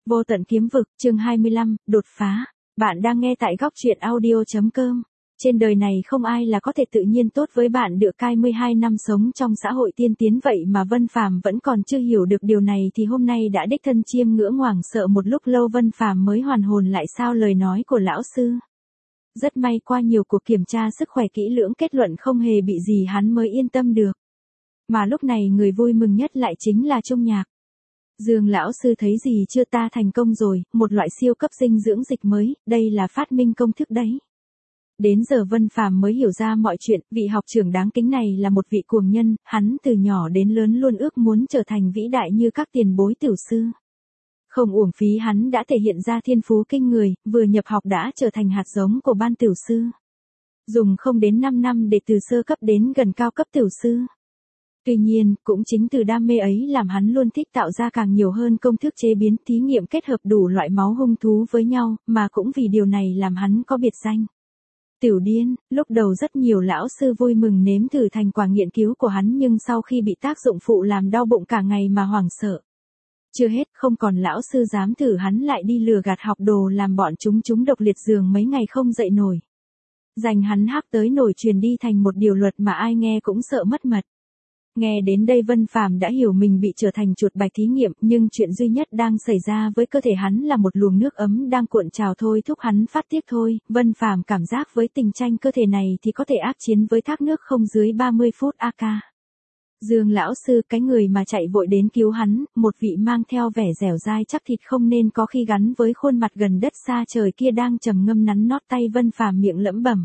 Vô tận kiếm vực, chương 25, đột phá. Bạn đang nghe tại góc truyện audio.com. Trên đời này không ai là có thể tự nhiên tốt với bạn được. Cai 12 năm sống trong xã hội tiên tiến vậy mà Vân Phàm vẫn còn chưa hiểu được điều này thì hôm nay đã đích thân chiêm ngưỡng hoảng sợ một lúc lâu Vân Phàm mới hoàn hồn lại sao lời nói của lão sư. Rất may qua nhiều cuộc kiểm tra sức khỏe kỹ lưỡng kết luận không hề bị gì hắn mới yên tâm được. Mà lúc này người vui mừng nhất lại chính là Trung Nhạc. Dương lão sư thấy gì chưa, ta thành công rồi, một loại siêu cấp dinh dưỡng dịch mới, đây là phát minh công thức đấy. Đến giờ Vân Phàm mới hiểu ra mọi chuyện, vị học trưởng đáng kính này là một vị cuồng nhân, hắn từ nhỏ đến lớn luôn ước muốn trở thành vĩ đại như các tiền bối tiểu sư. Không uổng phí hắn đã thể hiện ra thiên phú kinh người, vừa nhập học đã trở thành hạt giống của ban tiểu sư. Dùng không đến 5 năm để từ sơ cấp đến gần cao cấp tiểu sư. Tuy nhiên, cũng chính từ đam mê ấy làm hắn luôn thích tạo ra càng nhiều hơn công thức chế biến thí nghiệm kết hợp đủ loại máu hung thú với nhau, mà cũng vì điều này làm hắn có biệt danh. Tiểu điên, lúc đầu rất nhiều lão sư vui mừng nếm thử thành quả nghiên cứu của hắn nhưng sau khi bị tác dụng phụ làm đau bụng cả ngày mà hoảng sợ. Chưa hết, không còn lão sư dám thử hắn lại đi lừa gạt học đồ làm bọn chúng độc liệt giường mấy ngày không dậy nổi. Dành hắn hắc tới nổi truyền đi thành một điều luật mà ai nghe cũng sợ mất mật. Nghe đến đây Vân Phàm đã hiểu mình bị trở thành chuột bạch thí nghiệm, nhưng chuyện duy nhất đang xảy ra với cơ thể hắn là một luồng nước ấm đang cuộn trào thôi thúc hắn phát tiết thôi. Vân Phàm cảm giác với tình tranh cơ thể này thì có thể ác chiến với thác nước không dưới 30 phút AK. Dương lão sư, cái người mà chạy vội đến cứu hắn, một vị mang theo vẻ dẻo dai chắc thịt không nên có khi gắn với khuôn mặt gần đất xa trời kia đang trầm ngâm nắn nót tay Vân Phàm miệng lẩm bẩm.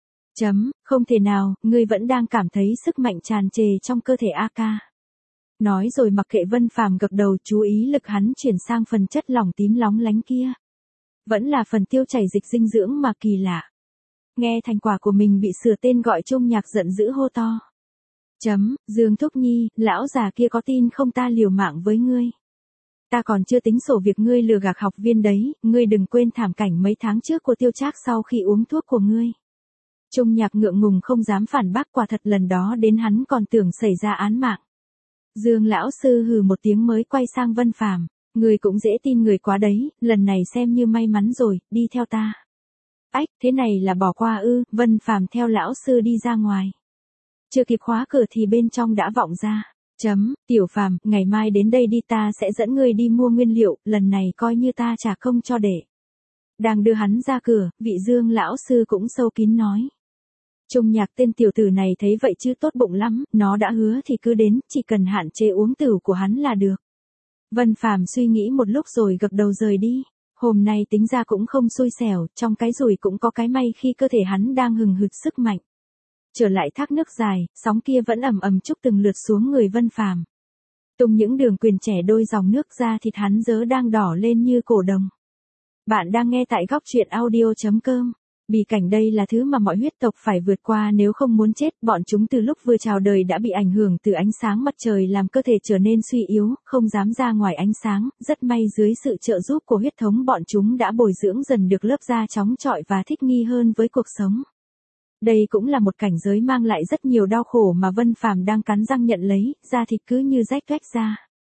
Không thể nào, ngươi vẫn đang cảm thấy sức mạnh tràn trề trong cơ thể AK. Nói rồi mặc kệ Vân Phàm gật đầu chú ý lực hắn chuyển sang phần chất lỏng tím lóng lánh kia. Vẫn là phần tiêu chảy dịch dinh dưỡng mà kỳ lạ. Nghe thành quả của mình bị sửa tên gọi Trung Nhạc giận dữ hô to. Dương Thúc Nhi, lão già kia có tin không ta liều mạng với ngươi. Ta còn chưa tính sổ việc ngươi lừa gạt học viên đấy, ngươi đừng quên thảm cảnh mấy tháng trước của Tiêu Trác sau khi uống thuốc của ngươi. Trung Nhạc ngượng ngùng không dám phản bác, quả thật lần đó đến hắn còn tưởng xảy ra án mạng. Dương lão sư hừ một tiếng mới quay sang Vân Phàm, ngươi cũng dễ tin người quá đấy, lần này xem như may mắn rồi, đi theo ta. Ách, thế này là bỏ qua ư? Vân Phàm theo lão sư đi ra ngoài. Chưa kịp khóa cửa thì bên trong đã vọng ra. Tiểu Phàm, ngày mai đến đây đi, ta sẽ dẫn ngươi đi mua nguyên liệu, lần này coi như ta trả công cho đệ. Đang đưa hắn ra cửa, vị Dương lão sư cũng sâu kín nói. Trung Nhạc tên tiểu tử này thấy vậy chứ tốt bụng lắm, nó đã hứa thì cứ đến, chỉ cần hạn chế uống tửu của hắn là được. Vân Phàm suy nghĩ một lúc rồi gật đầu rời đi. Hôm nay tính ra cũng không xui xẻo, trong cái rủi cũng có cái may khi cơ thể hắn đang hừng hực sức mạnh. Trở lại thác nước dài, sóng kia vẫn ầm ầm trúc từng lượt xuống người Vân Phàm. Tung những đường quyền trẻ đôi dòng nước ra thịt hắn dớ đang đỏ lên như cổ đồng. Bạn đang nghe tại góc truyện audio.com. Bì cảnh đây là thứ mà mọi huyết tộc phải vượt qua nếu không muốn chết, bọn chúng từ lúc vừa chào đời đã bị ảnh hưởng từ ánh sáng mặt trời làm cơ thể trở nên suy yếu, không dám ra ngoài ánh sáng, rất may dưới sự trợ giúp của huyết thống bọn chúng đã bồi dưỡng dần được lớp da chóng chọi và thích nghi hơn với cuộc sống. Đây cũng là một cảnh giới mang lại rất nhiều đau khổ mà Vân Phàm đang cắn răng nhận lấy, da thịt cứ như rách toách ra.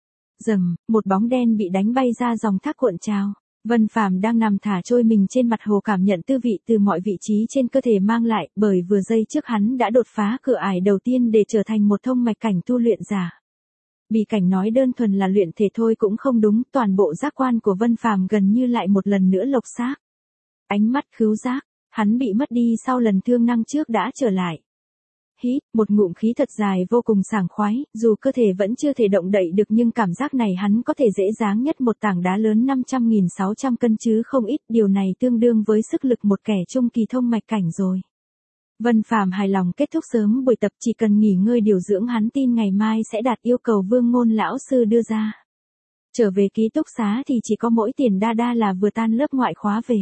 Một bóng đen bị đánh bay ra dòng thác cuộn trào. Vân Phàm đang nằm thả trôi mình trên mặt hồ cảm nhận tư vị từ mọi vị trí trên cơ thể mang lại, bởi vừa giây trước hắn đã đột phá cửa ải đầu tiên để trở thành một thông mạch cảnh tu luyện giả. Bì cảnh nói đơn thuần là luyện thể thôi cũng không đúng, toàn bộ giác quan của Vân Phàm gần như lại một lần nữa lột xác. Ánh mắt khứu giác, hắn bị mất đi sau lần thương năng trước đã trở lại. Hít, một ngụm khí thật dài vô cùng sảng khoái, dù cơ thể vẫn chưa thể động đậy được nhưng cảm giác này hắn có thể dễ dáng nhất một tảng đá lớn 500.600 cân chứ không ít, điều này tương đương với sức lực một kẻ trung kỳ thông mạch cảnh rồi. Vân Phàm hài lòng kết thúc sớm buổi tập, chỉ cần nghỉ ngơi điều dưỡng hắn tin ngày mai sẽ đạt yêu cầu Vương Ngôn lão sư đưa ra. Trở về ký túc xá thì chỉ có mỗi Tiền Đa Đa là vừa tan lớp ngoại khóa về.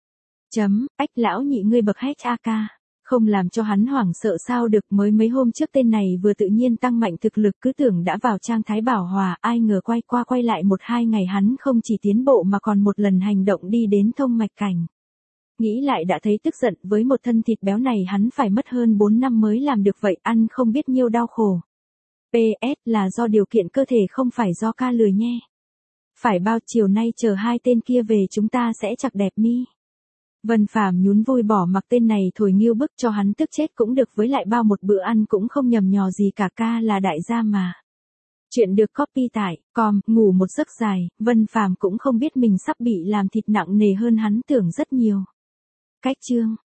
Ách lão nhị ngươi bậc hét AK. Không làm cho hắn hoảng sợ sao được, mới mấy hôm trước tên này vừa tự nhiên tăng mạnh thực lực cứ tưởng đã vào trạng thái bảo hòa, ai ngờ quay qua quay lại 1-2 ngày hắn không chỉ tiến bộ mà còn một lần hành động đi đến thông mạch cảnh. Nghĩ lại đã thấy tức giận, với một thân thịt béo này hắn phải mất hơn 4 năm mới làm được vậy, ăn không biết nhiêu đau khổ. PS là do điều kiện cơ thể không phải do ca lười nhé. Phải bao chiều nay chờ hai tên kia về chúng ta sẽ chặt đẹp mi. Vân Phàm nhún vui bỏ mặc tên này thổi nghiêu bức cho hắn tức chết cũng được, với lại bao một bữa ăn cũng không nhầm nhò gì cả, ca là đại gia mà. Chuyện được copy tại com. Ngủ một giấc dài, Vân Phàm cũng không biết mình sắp bị làm thịt nặng nề hơn hắn tưởng rất nhiều. Cách chương